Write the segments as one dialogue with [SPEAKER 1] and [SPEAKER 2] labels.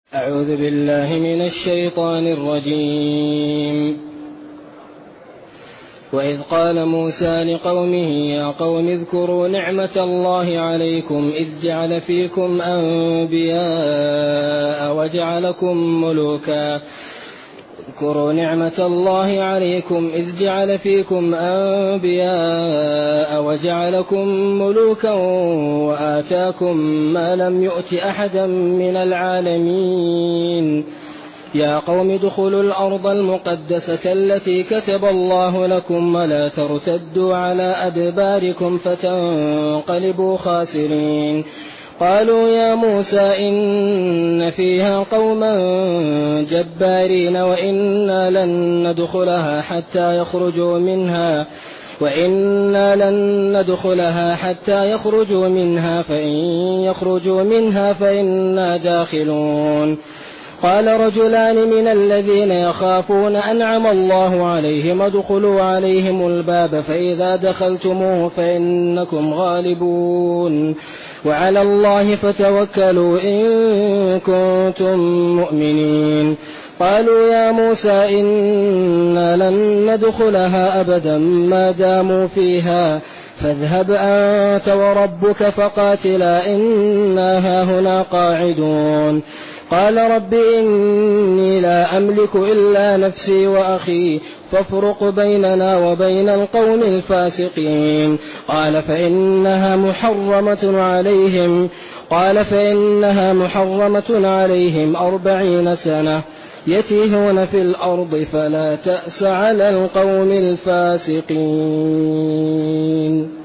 [SPEAKER 1] أعوذ بالله من الشيطان الرجيم. وإذ قال موسى لقومه يا قوم اذكروا نعمة الله عليكم إذ جعل فيكم أنبياء وجعلكم ملوكا اذكروا نعمة الله عليكم إذ جعل فيكم أنبياء وجعلكم ملوكا وآتاكم ما لم يؤت أحدا من العالمين يا قوم ادخلوا الأرض المقدسة التي كتب الله لكم ولا ترتدوا على أدباركم فتنقلبوا خاسرين. قالوا يا موسى إن فيها قوما جبارين وإنا لن ندخلها حتى يخرجوا منها فإن يخرجوا منها فإنا داخلون. قال رجلان من الذين يخافون أنعم الله عليهم ادخلوا عليهم الباب فإذا دخلتموه فإنكم غالبون وعلى الله فتوكلوا إن كنتم مؤمنين. قالوا يا موسى إنا لن ندخلها أبدا ما داموا فيها فاذهب أنت وربك فقاتلا إنا هاهنا قاعدون. قال رب إني لا أملك إلا نفسي وأخي فافرق بيننا وبين القوم الفاسقين. قال فإنها محرمة عليهم 40 سنة يتيهون في الأرض فلا تأس على القوم الفاسقين.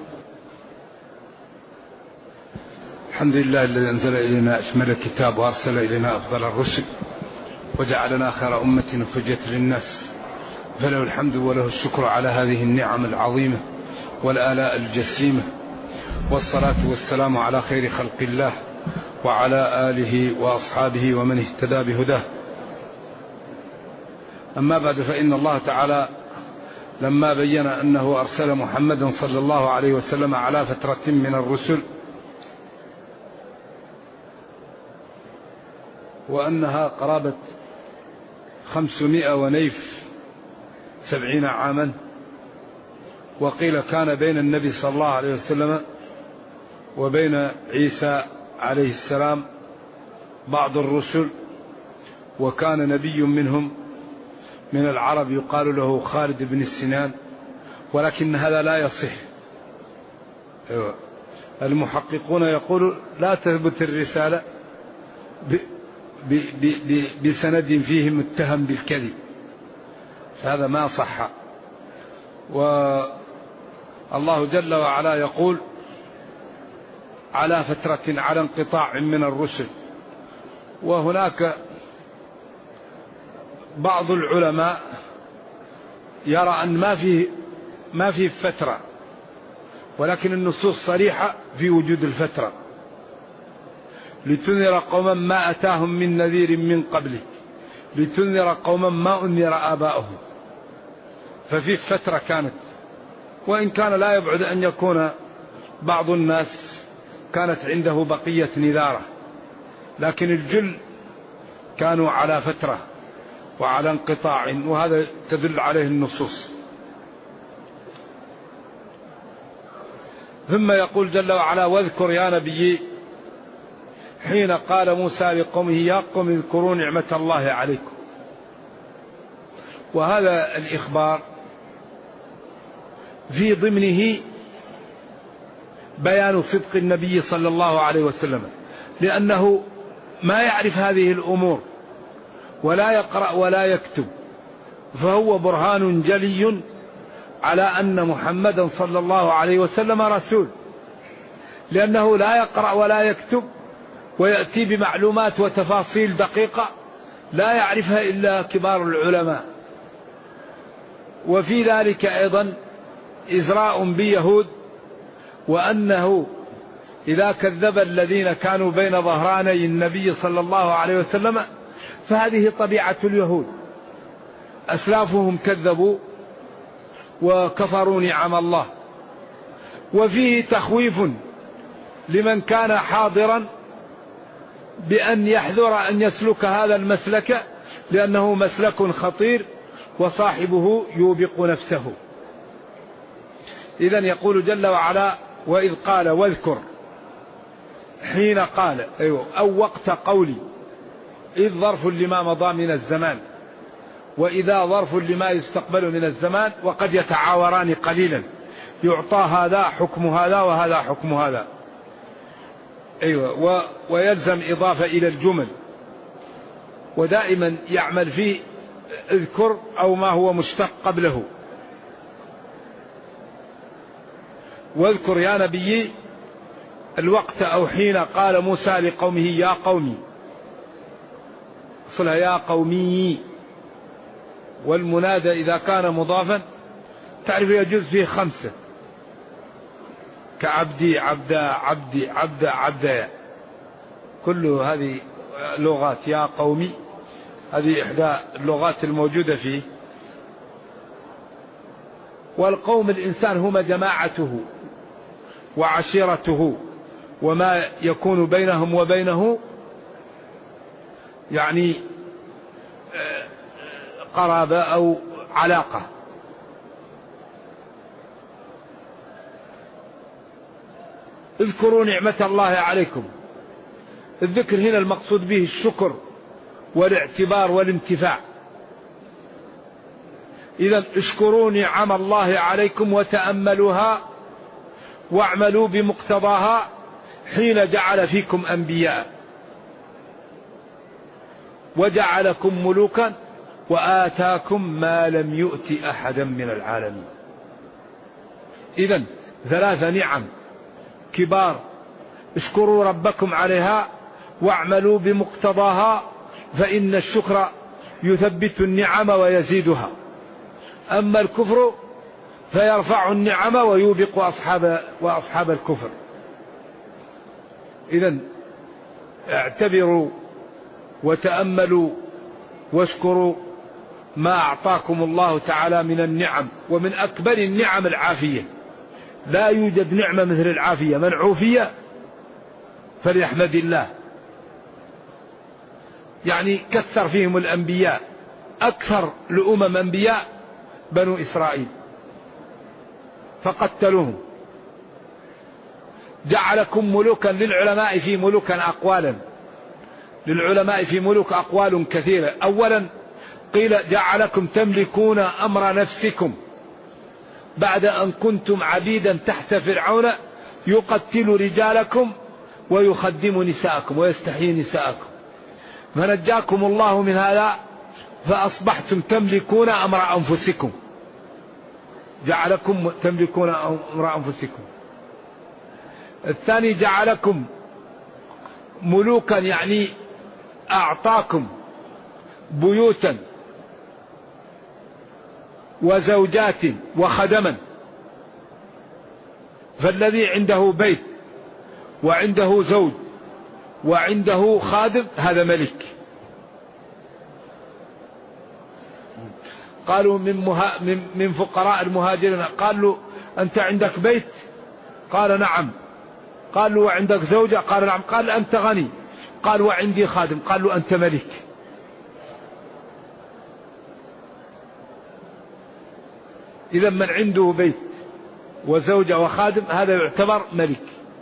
[SPEAKER 2] الحمد لله الذي أنزل إلينا أشمل الكتاب وأرسل إلينا أفضل الرسل وجعلنا خير أمة أخرجت للناس، فله الحمد وله الشكر على هذه النعم العظيمة والآلاء الجسيمة، والصلاة والسلام على خير خلق الله وعلى آله وأصحابه ومن اهتدى بهداه. أما بعد، فإن الله تعالى لما بين أنه أرسل محمدا صلى الله عليه وسلم على فترة من الرسل وأنها قرابة 570 عاما، وقيل كان بين النبي صلى الله عليه وسلم وبين عيسى عليه السلام بعض الرسل، وكان نبي منهم من العرب يقال له خالد بن السنان، ولكن هذا لا يصح. المحققون يقولوا لا تثبت الرسالة بسند فيه متهم بالكذب، هذا ما صح. والله جل وعلا يقول على فترة على انقطاع من الرسل، وهناك بعض العلماء يرى أن ما في فترة، ولكن النصوص صريحة في وجود الفترة، لتنذر قوما ما أتاهم من نذير من قبله لتنذر قوما ما أنذر آباؤهم، ففي فترة كانت، وإن كان لا يبعد أن يكون بعض الناس كانت عنده بقية نذارة، لكن الجل كانوا على فترة وعلى انقطاع، وهذا تدل عليه النصوص. ثم يقول جل وعلا واذكر يا نبي حين قال موسى لقومه يا قوم اذكروا نعمة الله عليكم. وهذا الإخبار في ضمنه بيان صدق النبي صلى الله عليه وسلم، لأنه ما يعرف هذه الأمور ولا يقرأ ولا يكتب، فهو برهان جلي على أن محمدا صلى الله عليه وسلم رسول، لأنه لا يقرأ ولا يكتب ويأتي بمعلومات وتفاصيل دقيقة لا يعرفها إلا كبار العلماء. وفي ذلك أيضا إزراء بيهود، وأنه إذا كذب الذين كانوا بين ظهراني النبي صلى الله عليه وسلم فهذه طبيعة اليهود، أسلافهم كذبوا وكفروا نعم الله. وفيه تخويف لمن كان حاضرا بأن يحذر أن يسلك هذا المسلك، لأنه مسلك خطير وصاحبه يوبق نفسه. إذن يقول جل وعلا: وإذ قال واذكر حين قال، أو وقت قولي. إذ ظرف لما مضى من الزمان، وإذا ظرف لما يستقبل من الزمان، وقد يتعاوران قليلا، يعطى هذا حكم هذا وهذا حكم هذا. ويلزم إضافة إلى الجمل، ودائما يعمل فيه اذكر أو ما هو مشتق قبله. واذكر يا نبي الوقت أو حين قال موسى لقومه يا قومي، صلها يا قومي. والمنادى إذا كان مضافا تعرف يجوز فيه 5، كعبدي عبدا عبدي عبدا عبدا، كل هذه لغات. يا قومي هذه إحدى اللغات الموجودة فيه. والقوم الإنسان هم جماعته وعشيرته، وما يكون بينهم وبينه يعني قرابة أو علاقة. اذكروا نعمة الله عليكم. الذكر هنا المقصود به الشكر والاعتبار والانتفاع. إذن اشكروا نعم الله عليكم وتأملوها واعملوا بمقتضاها حين جعل فيكم أنبياء وجعلكم ملوكا وآتاكم ما لم يؤت أحدا من العالمين. إذن 3 نعم كبار، اشكروا ربكم عليها واعملوا بمقتضاها، فإن الشكر يثبت النعم ويزيدها، أما الكفر فيرفع النعم ويوبق أصحاب الكفر. إذن اعتبروا وتأملوا واشكروا ما أعطاكم الله تعالى من النعم. ومن أكبر النعم العافية، لا يوجد نعمة مثل العافية. من عوفي فليحمد الله. يعني كثر فيهم الأنبياء، أكثر لأمم أنبياء بنو إسرائيل فقتلوهم. جعلكم ملوكا، للعلماء في ملوكا أقوالا، للعلماء في ملوك أقوال كثيرة. أولا قيل جعلكم تملكون أمر نفسكم بعد أن كنتم عبيدا تحت فرعون يقتل رجالكم ويخدم نساءكم ويستحيي نساءكم، فنجاكم الله من هذا فأصبحتم تملكون أمر أنفسكم. جعلكم تملكون أمر أنفسكم. الثاني جعلكم ملوكا، يعني أعطاكم بيوتا وزوجات وخدما. فالذي عنده بيت وعنده زوج وعنده خادم هذا ملك. قالوا من فقراء المهاجرين، قالوا أنت عندك بيت؟ قال نعم. قالوا وعندك زوجة؟ قال نعم. قال أنت غني؟ قال وعندي خادم. قالوا أنت ملك. إذا من عنده بيت وزوجة وخادم هذا يعتبر ملك.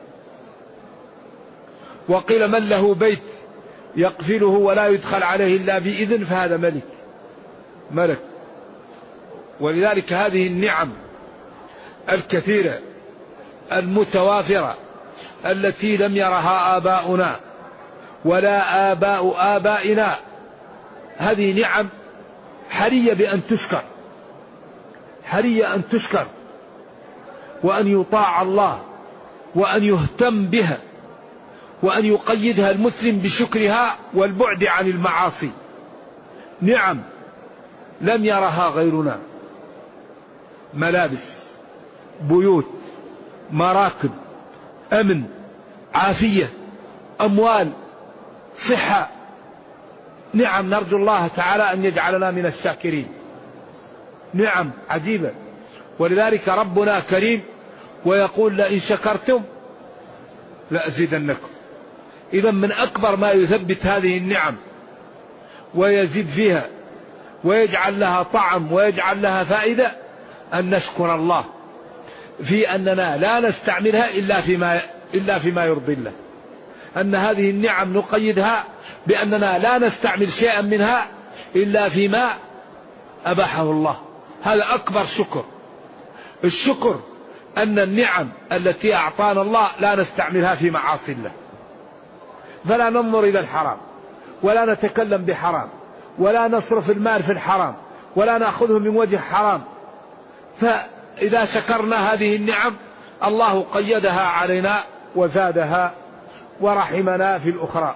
[SPEAKER 2] وقيل من له بيت يقفله ولا يدخل عليه إلا بإذن فهذا ملك. ولذلك هذه النعم الكثيرة المتوافرة التي لم يرها آباؤنا ولا آباء آبائنا، هذه نعم حرية بأن تشكر، حرية أن تشكر وأن يطاع الله وأن يهتم بها وأن يقيدها المسلم بشكرها والبعد عن المعاصي. نعم لم يرها غيرنا، ملابس، بيوت، مراكب، أمن، عافية، أموال، صحة. نعم نرجو الله تعالى أن يجعلنا من الشاكرين. نعم عجيبة. ولذلك ربنا كريم ويقول لئن شكرتم لأزيدنكم. إذا من أكبر ما يثبت هذه النعم ويزيد فيها ويجعل لها طعم ويجعل لها فائدة أن نشكر الله في أننا لا نستعملها إلا فيما يرضي الله. أن هذه النعم نقيدها بأننا لا نستعمل شيئا منها إلا فيما أباحه الله. هذا أكبر شكر. الشكر أن النعم التي أعطانا الله لا نستعملها في معاصي الله، فلا ننظر إلى الحرام ولا نتكلم بحرام ولا نصرف المال في الحرام ولا نأخذه من وجه حرام. فإذا شكرنا هذه النعم الله قيدها علينا وزادها ورحمنا في الأخرى.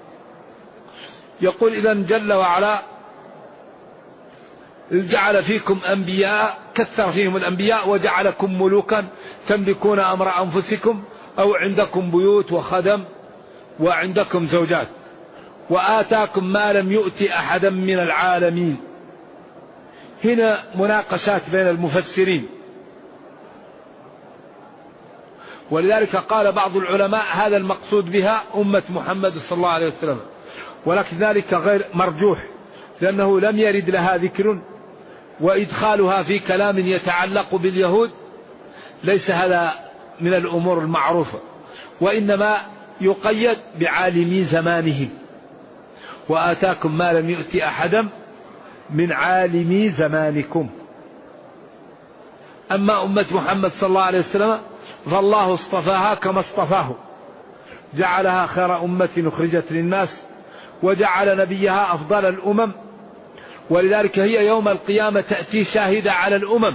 [SPEAKER 2] يقول إذن جل وعلا جعل فيكم أنبياء، كثر فيهم الأنبياء وجعلكم ملوكا تملكون أمر أنفسكم أو عندكم بيوت وخدم وعندكم زوجات وآتاكم ما لم يؤت أحدا من العالمين. هنا مناقشات بين المفسرين، ولذلك قال بعض العلماء هذا المقصود بها أمة محمد صلى الله عليه وسلم، ولكن ذلك غير مرجوح لأنه لم يرد لها ذكر، وإدخالها في كلام يتعلق باليهود ليس هذا من الأمور المعروفة، وإنما يقيد بعالمي زمانهم. وآتاكم ما لم يؤت أحدا من عالمي زمانكم. أما أمة محمد صلى الله عليه وسلم فالله اصطفاها كما اصطفاه، جعلها خير أمة أخرجت للناس وجعل نبيها أفضل الأمم، ولذلك هي يوم القيامة تأتي شاهدة على الأمم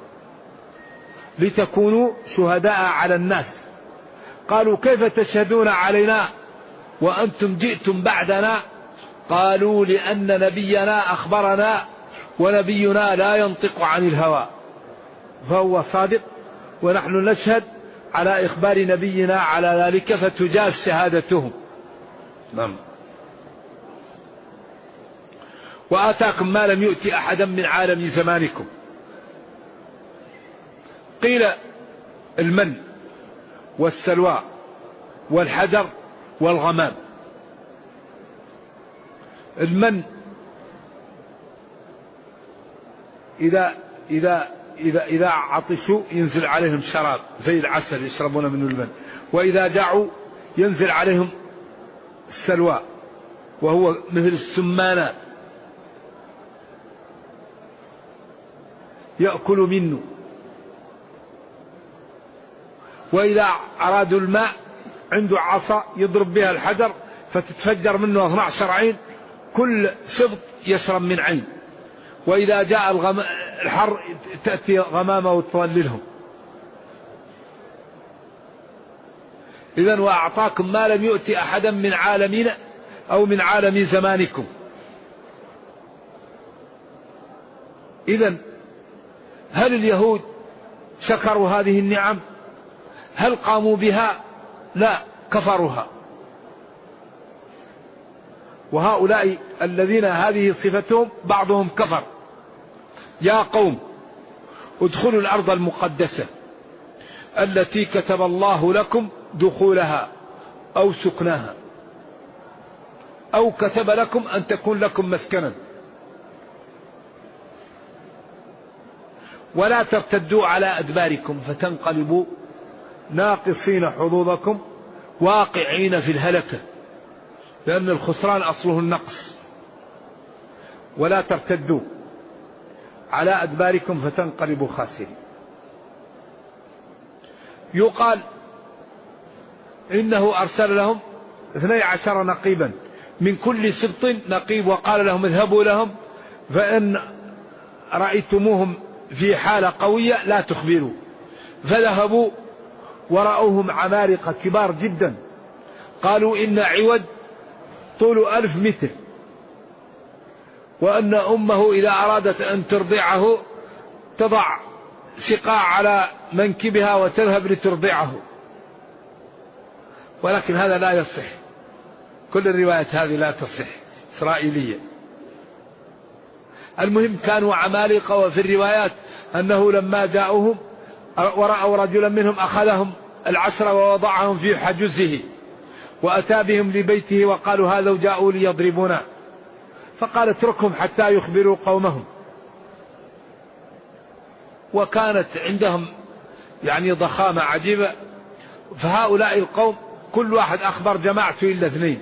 [SPEAKER 2] لتكونوا شهداء على الناس. قالوا كيف تشهدون علينا وأنتم جئتم بعدنا؟ قالوا لأن نبينا أخبرنا ونبينا لا ينطق عن الهوى فهو صادق، ونحن نشهد على إخبار نبينا على ذلك فتجاز شهادتهم. نعم. وآتاكم ما لم يؤت أحدا من عالم زمانكم. قيل المن والسلوى والحجر والغمام. المن إذا عطشوا ينزل عليهم شراب زي العسل يشربون منه المن، وإذا جاعوا ينزل عليهم السلوى وهو مثل السمانة يأكل منه. وإذا أرادوا الماء عنده عصا يضرب بها الحجر فتتفجر منه 12 عين، كل سبط يشرب من عين. وإذا جاء الحر تأتي غمامة وتظللهم. إذن وأعطاكم ما لم يؤت أحدا من عالمين أو من عالم زمانكم. إذن هل اليهود شكروا هذه النعم؟ هل قاموا بها؟ لا، كفرها. وهؤلاء الذين هذه صفتهم بعضهم كفر. يا قوم ادخلوا الأرض المقدسة التي كتب الله لكم دخولها أو سكنها، أو كتب لكم أن تكون لكم مسكنا، ولا ترتدوا على أدباركم فتنقلبوا ناقصين حظوظكم واقعين في الهلكة، لأن الخسران أصله النقص. ولا ترتدوا على أدباركم فتنقلبوا خاسرين. يقال إنه أرسل لهم 12 نقيبا من كل سبط نقيب، وقال لهم اذهبوا لهم فإن رأيتموهم في حالة قوية لا تخبروا. فذهبوا ورأوهم عمالقة كبار جدا، قالوا إن عوض طول 1000 متر، وأن أمه إذا أرادت أن ترضعه تضع سقاع على منكبها وتذهب لترضعه، ولكن هذا لا يصح. كل الروايات هذه لا تصح، إسرائيلية. المهم كانوا عمالقة. وفي الروايات أنه لما جاءوهم ورأوا رجلا منهم أخذهم العشرة ووضعهم في حجزه وأتى بهم لبيته وقالوا هذا جاءوا ليضربونا، فقال اتركهم حتى يخبروا قومهم. وكانت عندهم يعني ضخامة عجيبة، فهؤلاء القوم كل واحد أخبر جماعته إلا 2،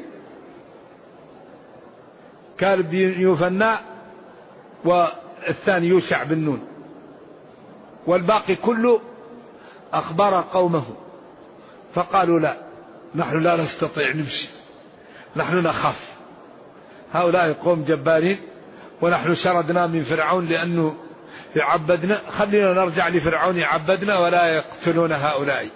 [SPEAKER 2] كالب بن يوفنا والثاني يوشع بن نون، والباقي كله أخبر قومه. فقالوا لا، نحن لا نستطيع نمشي، نحن نخاف، هؤلاء قوم جبارين، ونحن شردنا من فرعون لأنه يعبدنا، خلينا نرجع لفرعون يعبدنا ولا يقتلون هؤلاء.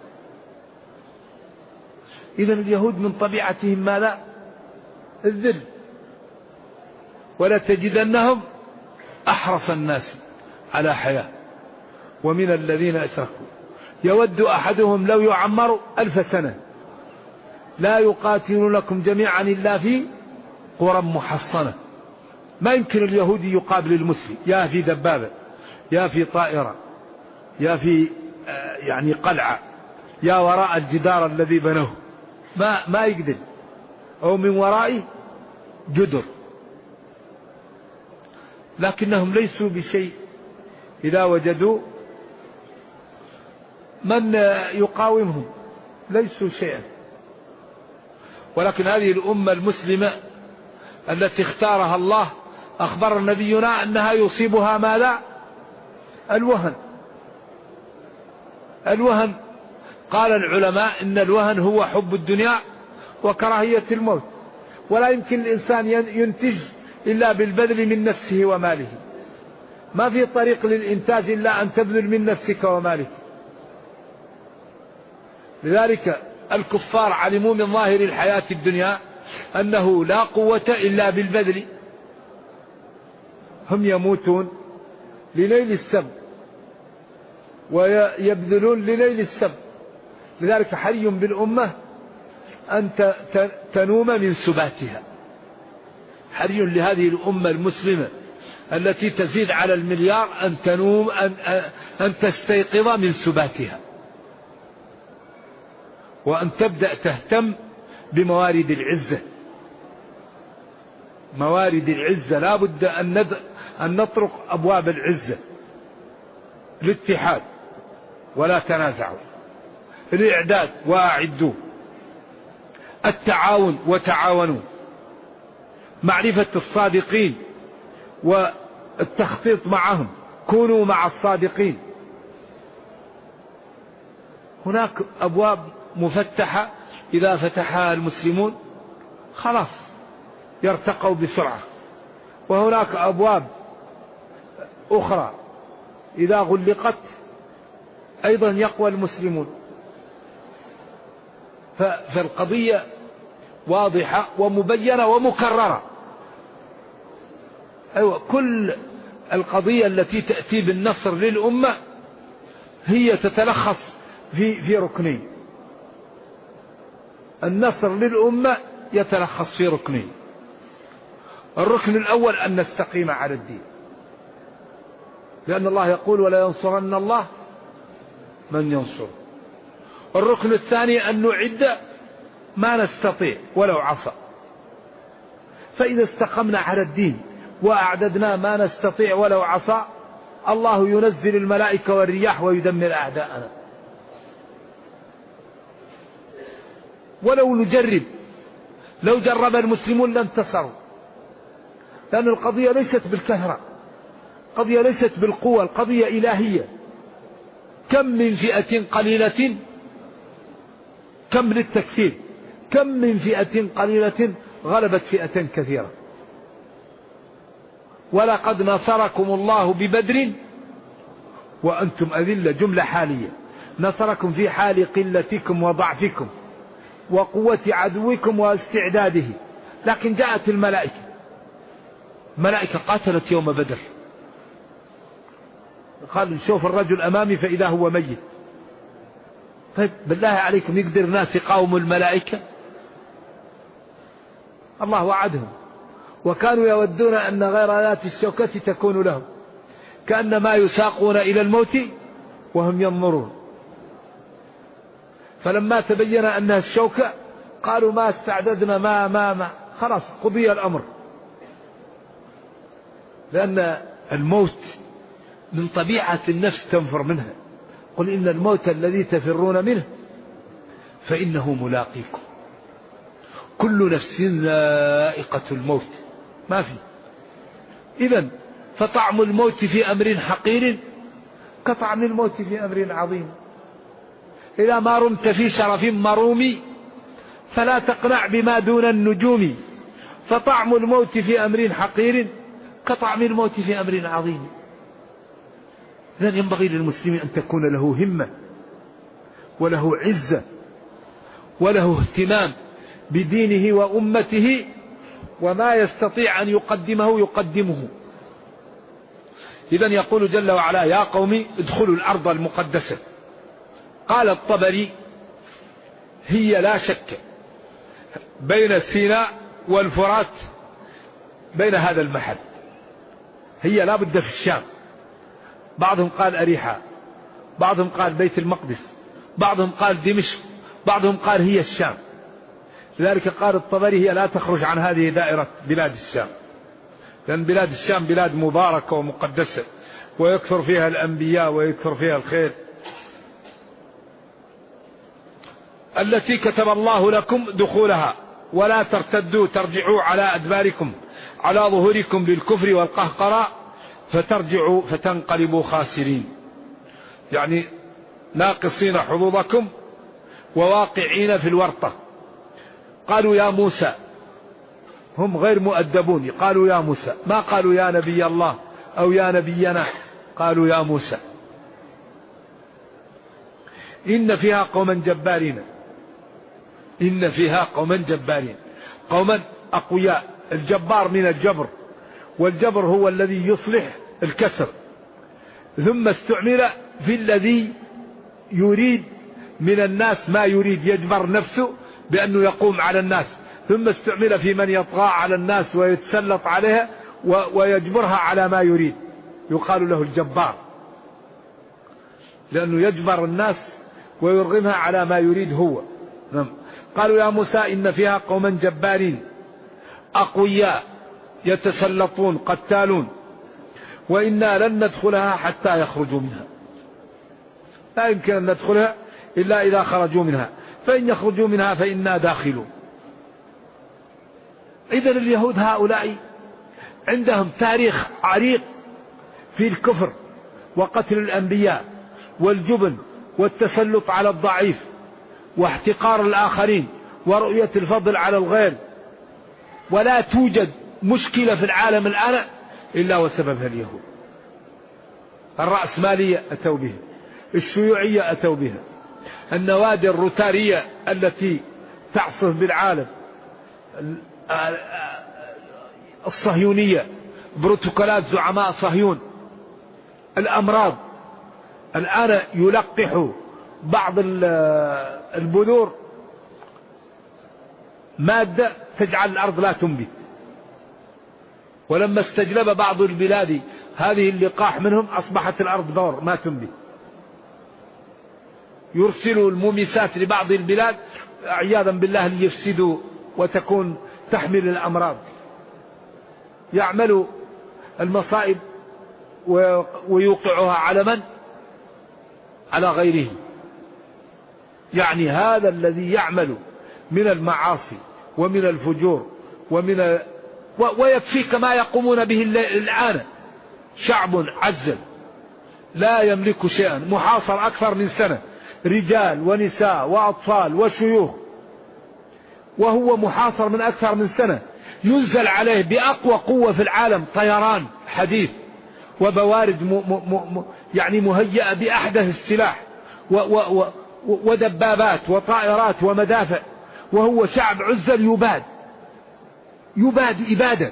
[SPEAKER 2] إذن اليهود من طبيعتهم ماذا؟ الذل. ولا تجدنهم أحرص الناس على حياة، ومن الذين أشركوا يود أحدهم لو يعمر 1000 سنة لا يقاتلونكم جميعا إلا في قرى محصنة. ما يمكن اليهودي يقابل المسلم، يا في دبابة، يا في طائرة، يا في يعني قلعة، يا وراء الجدار الذي بنوه، ما يقدر، أو من وراء جدر. لكنهم ليسوا بشيء إذا وجدوا من يقاومهم، ليسوا شيئا. ولكن هذه الأمة المسلمة التي اختارها الله أخبر نبينا أنها يصيبها ماذا؟ الوهن. الوهن قال العلماء إن الوهن هو حب الدنيا وكراهية الموت، ولا يمكن الإنسان ينتج إلا بالبذل من نفسه وماله، ما في طريق للإنتاج إلا أن تبذل من نفسك ومالك. لذلك الكفار علموا من ظاهر الحياة الدنيا أنه لا قوة إلا بالبذل، هم يموتون لليل السبت ويبذلون لليل السبت. لذلك حري بالأمة أن تنوم من سباتها، حري لهذه الأمة المسلمة التي تزيد على 1,000,000,000 أن تنوم أن تستيقظ من سباتها، وأن تبدأ تهتم بموارد العزة. موارد العزة لا بد أن نطرق أبواب العزة، الاتحاد ولا تنازعوا، الإعداد وأعدوا، التعاون وتعاونوا، معرفة الصادقين والتخطيط معهم، كونوا مع الصادقين. هناك أبواب مفتحة إذا فتحها المسلمون خلاص يرتقوا بسرعة، وهناك أبواب أخرى إذا غلقت أيضا يقوى المسلمون. فالقضية واضحة ومبينة ومكررة. أيوة، كل القضية التي تأتي بالنصر للأمة هي تتلخص في ركنين. النصر للأمة يتلخص في ركنين. الركن الأول أن نستقيم على الدين، لأن الله يقول ولا ينصرن الله من ينصر. الركن الثاني أن نعد ما نستطيع ولو عصى. فإذا استقمنا على الدين وأعددنا ما نستطيع ولو عصى، الله ينزل الملائكة والرياح ويدمر أعداءنا. ولو نجرب، لو جرب المسلمون لانتصروا، لأن القضية ليست بالكثرة، القضية ليست بالقوة، القضية إلهية. كم من فئة قليلة، كم للتكثير، كم من فئة قليلة غلبت فئة كثيرة. ولقد نصركم الله ببدر وأنتم أذلة، جملة حالية، نصركم في حال قلتكم وضعفكم وقوة عدوكم واستعداده. لكن جاءت الملائكة قاتلت يوم بدر، قال شوف الرجل أمامي فإذا هو ميت. طيب بالله عليكم يقدر ناس يقاوموا الملائكة؟ الله وعدهم، وكانوا يودون أن غير ذات الشوكة تكون لهم، كأنما يساقون إلى الموت وهم ينظرون. فلما تبين أنها الشوكة قالوا ما استعددنا ما خلاص قضي الأمر، لأن الموت من طبيعة النفس تنفر منها. قل إن الموت الذي تفرون منه فإنه ملاقيكم. كل نفس ذائقة الموت، ما في. إذن فطعم الموت في أمر حقير كطعم الموت في أمر عظيم. إذا ما رمت في شرف مروم فلا تقنع بما دون النجوم، فطعم الموت في أمر حقير كطعم الموت في أمر عظيم. إذن ينبغي للمسلم أن تكون له همة وله عزة وله اهتمام بدينه وأمته، وما يستطيع أن يقدمه يقدمه. إذن يقول جل وعلا: يا قوم ادخلوا الأرض المقدسة. قال الطبري: هي لا شك بين سيناء والفرات، بين هذا المحل، هي لا بد في الشام. بعضهم قال أريحا، بعضهم قال بيت المقدس، بعضهم قال دمشق، بعضهم قال هي الشام. لذلك قال الطبري: هي لا تخرج عن هذه دائرة بلاد الشام، لأن بلاد الشام بلاد مباركة ومقدسة، ويكثر فيها الأنبياء ويكثر فيها الخير، التي كتب الله لكم دخولها، ولا ترتدوا ترجعوا على أدباركم على ظهوركم للكفر والقهقراء فترجعوا فتنقلبوا خاسرين. يعني ناقصين حظوظكم وواقعين في الورطة. قالوا يا موسى، هم غير مؤدبون، قالوا يا موسى، ما قالوا يا نبي الله أو يا نبينا، قالوا يا موسى إن فيها قوما جبارين، إن فيها قوما جبارين، قوما أقوياء. الجبار من الجبر، والجبر هو الذي يصلح الكسر، ثم استعمل في الذي يريد من الناس ما يريد، يجبر نفسه بأنه يقوم على الناس، ثم استعمل في من يطغى على الناس ويتسلط عليها ويجبرها على ما يريد، يقال له الجبار، لأنه يجبر الناس ويرغمها على ما يريد هو. قالوا يا موسى إن فيها قوما جبارين أقوياء يتسلطون قتالون، وإنا لن ندخلها حتى يخرجوا منها، لا يمكن أن ندخلها إلا إذا خرجوا منها، فإن يخرجوا منها فإنا داخلون. إذن اليهود هؤلاء عندهم تاريخ عريق في الكفر وقتل الأنبياء والجبن والتسلط على الضعيف واحتقار الآخرين ورؤية الفضل على الغير. ولا توجد مشكلة في العالم الآن إلا وسببها اليهود. الرأسمالية أتوا بها، الشيوعية أتوا بها، النوادي الروتارية التي تعصف بالعالم، الصهيونية، بروتوكولات زعماء صهيون، الأمراض. الآن يلقح بعض البذور مادة تجعل الأرض لا تنبت، ولما استجلب بعض البلاد هذه اللقاح منهم أصبحت الأرض دور ما تنبت. يرسلوا المومسات لبعض البلاد عياذا بالله ليفسدوا وتكون تحمل الأمراض. يعملوا المصائب ويوقعها على من؟ على غيره. يعني هذا الذي يعمل من المعاصي ومن الفجور ويكفيك ما يقومون به الآن. شعب عزل لا يملك شيئا، محاصر أكثر من سنة، رجال ونساء وأطفال وشيوخ، وهو محاصر من أكثر من سنة، ينزل عليه بأقوى قوة في العالم طيران حديث وبوارد يعني مهيئة بأحدث السلاح ودبابات وطائرات ومدافع، وهو شعب عزل يباد إبادة.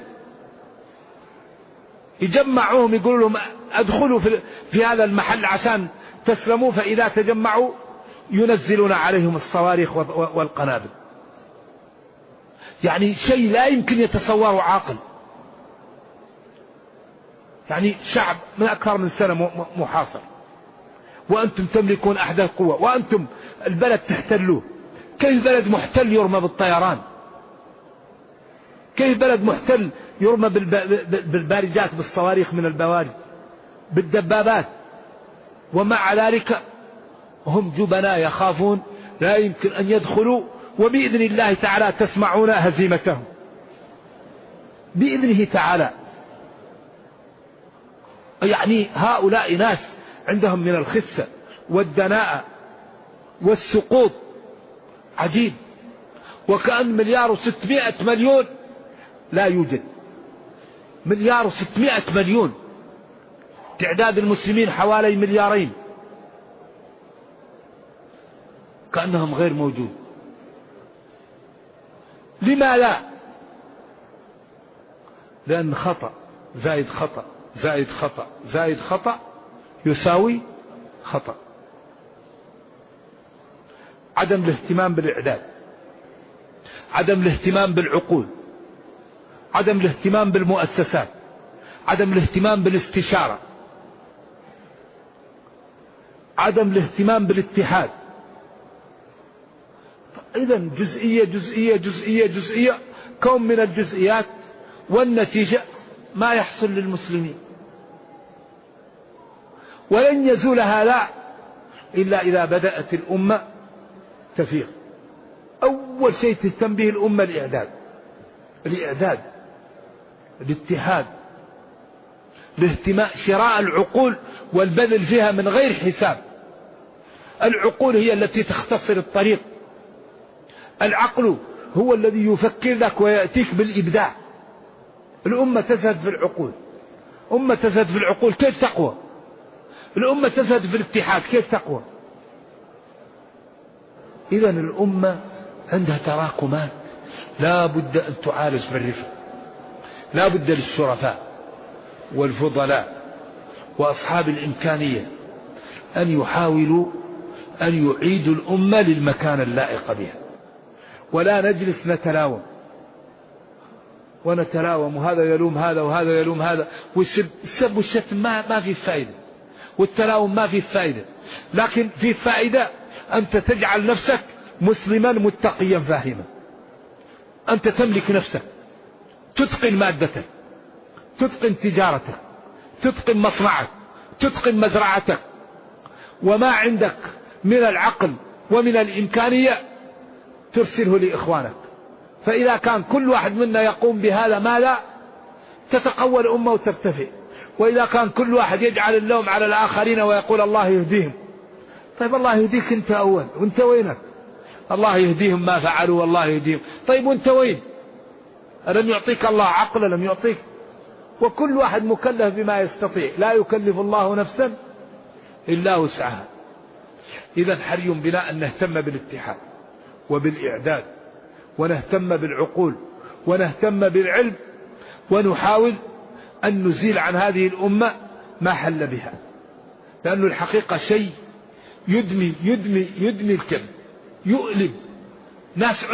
[SPEAKER 2] يجمعوهم يقولوا لهم ادخلوا في هذا المحل عشان تسلموا، فإذا تجمعوا ينزلون عليهم الصواريخ والقنابل. يعني شيء لا يمكن يتصوره عاقل. يعني شعب من أكثر من سنة محاصر، وأنتم تملكون أحدث قوة، وأنتم البلد تحتلوه، كيف بلد محتل يرمى بالطيران؟ كيف بلد محتل يرمى بالبارجات، بالصواريخ من البوارج، بالدبابات، ومع ذلك هم جبناء يخافون لا يمكن أن يدخلوا، وبإذن الله تعالى تسمعون هزيمتهم بإذنه تعالى. يعني هؤلاء ناس عندهم من الخسة والدناءة والسقوط عجيب. وكأن 1,600,000,000,000 لا يوجد. 1,600,000,000,000 تعداد المسلمين حوالي 2,000,000,000، كأنهم غير موجود. لما لا؟ لأن خطأ زائد خطأ زائد خطأ زائد خطأ يساوي خطأ. عدم الاهتمام بالإعداد، عدم الاهتمام بالعقول، عدم الاهتمام بالمؤسسات، عدم الاهتمام بالاستشارة، عدم الاهتمام بالاتحاد. إذا جزئية جزئية جزئية جزئية، كون من الجزئيات، والنتيجة ما يحصل للمسلمين. ولن يزول هذا إلا إذا بدأت الأمة تفيق. أول شيء تهتم به الأمة الإعداد، الاتحاد، الاهتمام، شراء العقول والبذل فيها من غير حساب. العقول هي التي تختصر الطريق، العقل هو الذي يفكر لك ويأتيك بالإبداع. الأمة تزهد في العقول، أمة تزهد في العقول كيف تقوى؟ الأمة تزهد في الاتحاد كيف تقوى؟ إذا الأمة عندها تراكمات لا بد أن تعالج بالرفق. لا بد للشرفاء والفضلاء وأصحاب الإمكانية أن يحاولوا أن يعيدوا الأمة للمكان اللائق بها، ولا نجلس نتلاوم وهذا يلوم هذا وهذا يلوم هذا، والسب والشتم ما فيه فائدة، والتلاوم ما فيه فائدة. لكن فيه فائدة أنت تجعل نفسك مسلما متقيا فاهما. أنت تملك نفسك، تتقن مادتك، تتقن تجارتك، تتقن مصنعك، تتقن مزرعتك، وما عندك من العقل ومن الإمكانية ترسله لإخوانك. فإذا كان كل واحد منا يقوم بهذا ماذا؟ تتقوى الأمة وترتفع. وإذا كان كل واحد يجعل اللوم على الآخرين ويقول الله يهديهم، طيب الله يهديك أنت أول، وأنت وينك؟ الله يهديهم ما فعلوا والله يهديهم، طيب وأنت وين؟ ألم يعطيك الله عقل؟ لم يعطيك؟ وكل واحد مكلف بما يستطيع، لا يكلف الله نفسا إلا وسعها. إذا حري بنا أن نهتم بالاتحاد وبالإعداد، ونهتم بالعقول، ونهتم بالعلم، ونحاول أن نزيل عن هذه الأمة ما حل بها. لأن الحقيقة شيء يدمي الكبد، يؤلم ناس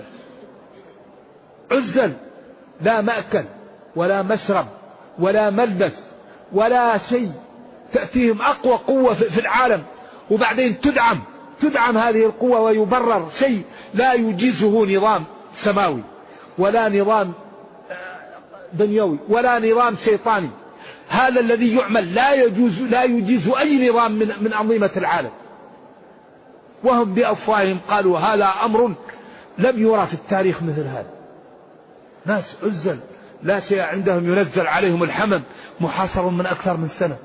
[SPEAKER 2] عزل، لا مأكل ولا مشرب ولا ملبس ولا شيء، تأتيهم أقوى قوة في العالم، وبعدين تدعم هذه القوة ويبرر شيء لا يجيزه نظام سماوي ولا نظام دنيوي ولا نظام شيطاني. هذا الذي يعمل لا يجيز أي نظام من أنظمة العالم. وهم بأفواههم قالوا هذا أمر لم يرى في التاريخ مثل هذا. ناس عزل لا شيء عندهم، ينزل عليهم الحمم، محاصر من أكثر من سنة.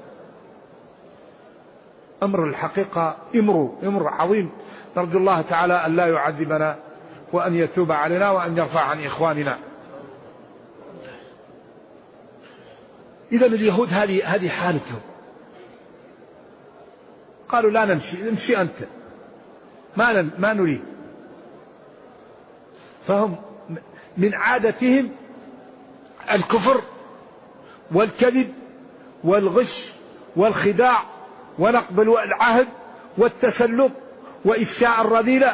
[SPEAKER 2] أمر الحقيقة أمر عظيم. نرجو الله تعالى أن لا يعذبنا، وأن يتوب علينا، وأن يرفع عن إخواننا. إذا اليهود هذه حالتهم. قالوا لا نمشي أنت، ما نريد. فهم من عادتهم الكفر والكذب والغش والخداع ونقض العهد والتسلط وإفشاء الرذيلة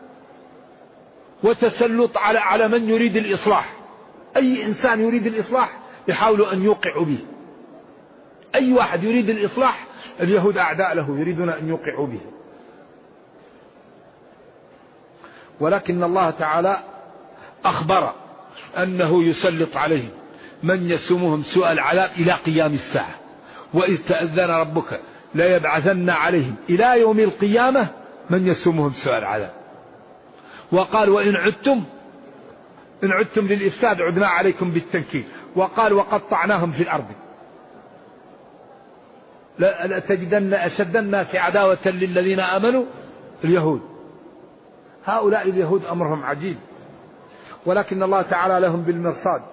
[SPEAKER 2] وتسلط على من يريد الإصلاح. أي إنسان يريد الإصلاح يحاول أن يوقع به. أي واحد يريد الإصلاح اليهود أعداء له، يريدون أن يوقعوا به. ولكن الله تعالى أخبر أنه يسلط عليهم من يسومهم سوء العذاب إلى قيام الساعة. وإذ تأذن ربك لا يبعثن عليهم إلى يوم القيامة من يسومهم سوء العذاب. وقال وإن عدتم للإفساد عدنا عليكم بالتنكيل. وقال وقطعناهم في الأرض لتجدن أشد الناس عداوة للذين آمنوا اليهود. هؤلاء اليهود أمرهم عجيب، ولكن الله تعالى لهم بالمرصاد.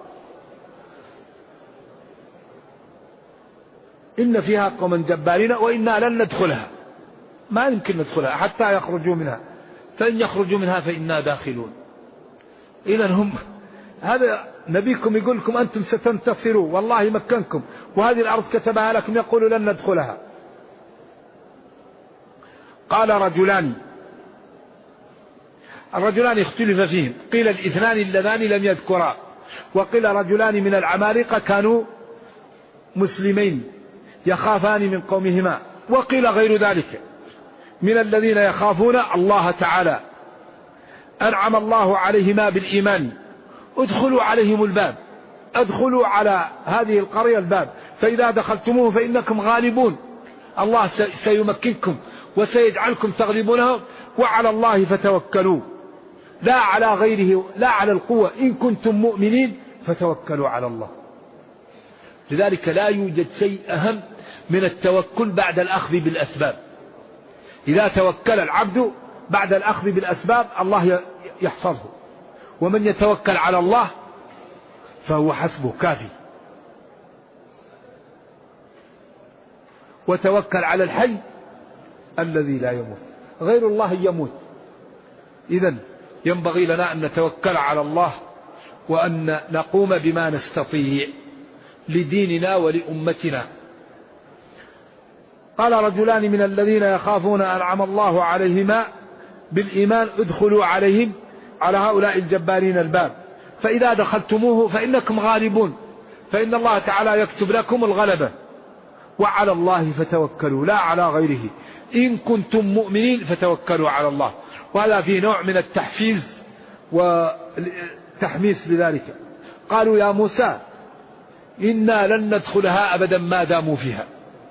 [SPEAKER 2] إن فيها قوما جبارين وإنا لن ندخلها، ما يمكن ندخلها حتى يخرجوا منها، فإن يخرجوا منها فإنا داخلون. إذا هم هذا نبيكم يقول لكم أنتم ستنتصروا والله مكنكم وهذه الأرض كتبها لكم، يقولوا لن ندخلها. قال الرجلان اختلف فيهم، قيل الاثنان اللذان لم يذكرا، وقيل رجلان من العمالقة كانوا مسلمين يخافان من قومهما، وقيل غير ذلك من الذين يخافون الله تعالى أنعم الله عليهما بالإيمان ادخلوا عليهم الباب، ادخلوا على هذه القرية الباب، فإذا دخلتموه فإنكم غالبون، الله سيمكنكم وسيجعلكم تغلبونه، وعلى الله فتوكلوا لا على غيره، لا على القوة، إن كنتم مؤمنين فتوكلوا على الله. لذلك لا يوجد شيء أهم من التوكل بعد الأخذ بالأسباب. إذا توكل العبد بعد الأخذ بالأسباب الله يحفظه، ومن يتوكل على الله فهو حسبه كافي. وتوكل على الحي الذي لا يموت، غير الله يموت. إذن ينبغي لنا أن نتوكل على الله وأن نقوم بما نستطيع لديننا ولأمتنا. قال رجلان من الذين يخافون أنعم الله عليهما بالإيمان ادخلوا عليهم على هؤلاء الجبارين الباب، فإذا دخلتموه فإنكم غالبون، فإن الله تعالى يكتب لكم الغلبة، وعلى الله فتوكلوا لا على غيره، إن كنتم مؤمنين فتوكلوا على الله. وهذا فيه نوع من التحفيز والتحميس لذلك. قالوا يا موسى إنا لن ندخلها أبدا ما داموا فيها.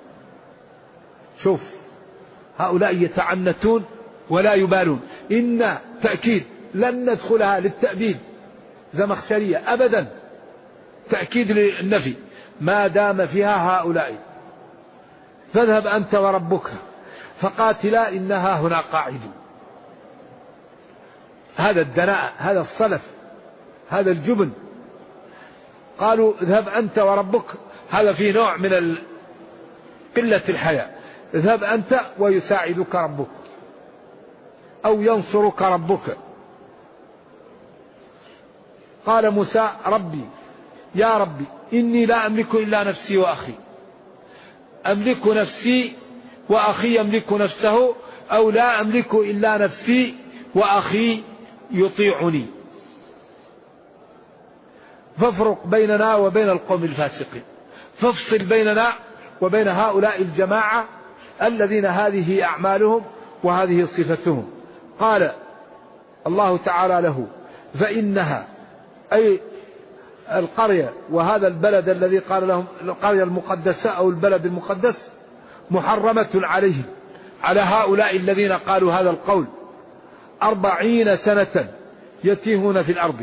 [SPEAKER 2] شوف هؤلاء يتعنتون ولا يبالون، إن تأكيد لن ندخلها للتأبيد زمخشرية أبدا، تأكيد للنفي، ما دام فيها هؤلاء، فاذهب أنت وربك فقاتلا إنها هنا قاعدون. هذا الدناء، هذا الصلف، هذا الجبن. قالوا اذهب أنت وربك، هذا فيه نوع من قلة الحياء. اذهب أنت ويساعدك ربك أو ينصرك ربك. قال موسى ربي يا ربي إني لا أملك إلا نفسي وأخي، أملك نفسي وأخي يملك نفسه، أو لا أملك إلا نفسي وأخي يطيعني، فافرق بيننا وبين القوم الفاسقين، فافصل بيننا وبين هؤلاء الجماعة الذين هذه أعمالهم وهذه صفتهم. قال الله تعالى له فإنها أي القرية وهذا البلد الذي قال لهم القرية المقدسة أو البلد المقدس محرمة عليهم، على هؤلاء الذين قالوا هذا القول 40 سنة يتيهون في الأرض.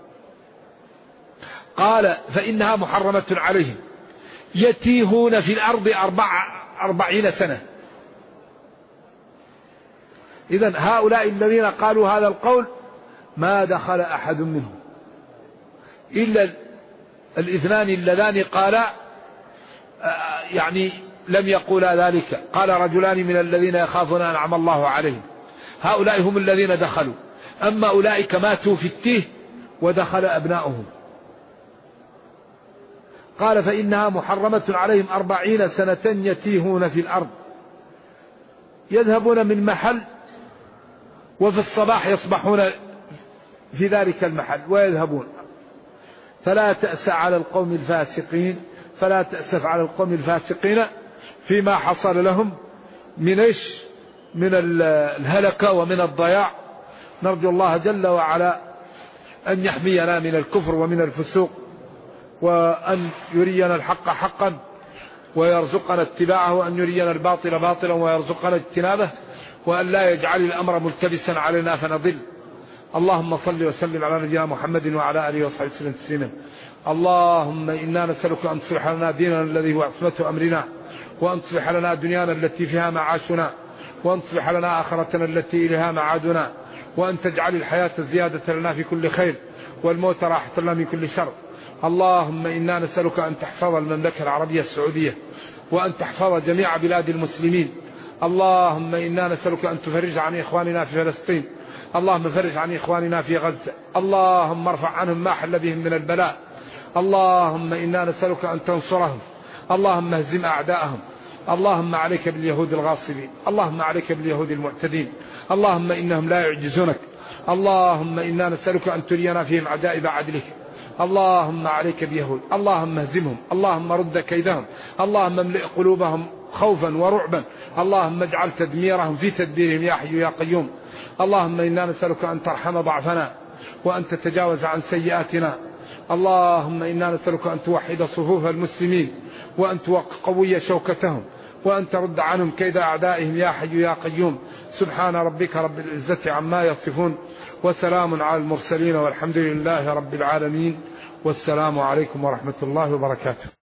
[SPEAKER 2] قال فإنها محرمة عليهم يتيهون في الأرض 40 سنة. إذن هؤلاء الذين قالوا هذا القول ما دخل أحد منهم إلا الاثنان اللذان قالا يعني لم يقولا ذلك. قال رجلان من الذين يخافون أنعم الله عليهم، هؤلاء هم الذين دخلوا، أما أولئك ماتوا في التيه ودخل أبناؤهم. قال فإنها محرمة عليهم 40 سنة يتيهون في الأرض، يذهبون من محل وفي الصباح يصبحون في ذلك المحل ويذهبون. فلا تأس على القوم الفاسقين، فلا تأسف على القوم الفاسقين فيما حصل لهم من الهلكة ومن الضياع نرجو الله جل وعلا أن يحمينا من الكفر ومن الفسوق، وأن يرينا الحق حقا ويرزقنا اتباعه، وأن يرينا الباطل باطلا ويرزقنا اجتنابه، وأن لا يجعل الأمر ملتبسا علينا فنضل. اللهم صل وسلم على نبينا محمد وعلى آله وصحبه وسلم تسليما. اللهم إنا نسألك أن تصلح لنا ديننا الذي هو عصمة أمرنا، وأن تصلح لنا دنيانا التي فيها معاشنا، وأن تصلح لنا آخرتنا التي إليها معادنا، وأن تجعل الحياة زيادة لنا في كل خير والموت راحة لنا من كل شر. اللهم إنا نسألك أن تحفظ المملكة العربية السعودية، وأن تحفظ جميع بلاد المسلمين. اللهم إنا نسألك أن تفرج عن إخواننا في فلسطين، اللهم فرج عن إخواننا في غزة، اللهم ارفع عنهم ما حل بهم من البلاء. اللهم إنا نسألك أن تنصرهم، اللهم اهزم أعداءهم. اللهم عليك باليهود الغاصبين، اللهم عليك باليهود المعتدين، اللهم إنهم لا يعجزونك. اللهم إنا نسألك أن ترينا فيهم عجائب عدلك. اللهم عليك بيهود، اللهم اهزمهم، اللهم رد كيدهم، اللهم املئ قلوبهم خوفا ورعبا، اللهم اجعل تدميرهم في تدبيرهم يا حي يا قيوم. اللهم إنا نسألك أن ترحم ضعفنا، وأن تتجاوز عن سيئاتنا. اللهم إنا نسألك أن توحد صفوف المسلمين، وأن تقوي شوكتهم، وأن ترد عنهم كيد أعدائهم يا حي يا قيوم. سبحان ربك رب العزة عما يصفون، وسلام على المرسلين، والحمد لله رب العالمين، والسلام عليكم ورحمة الله وبركاته.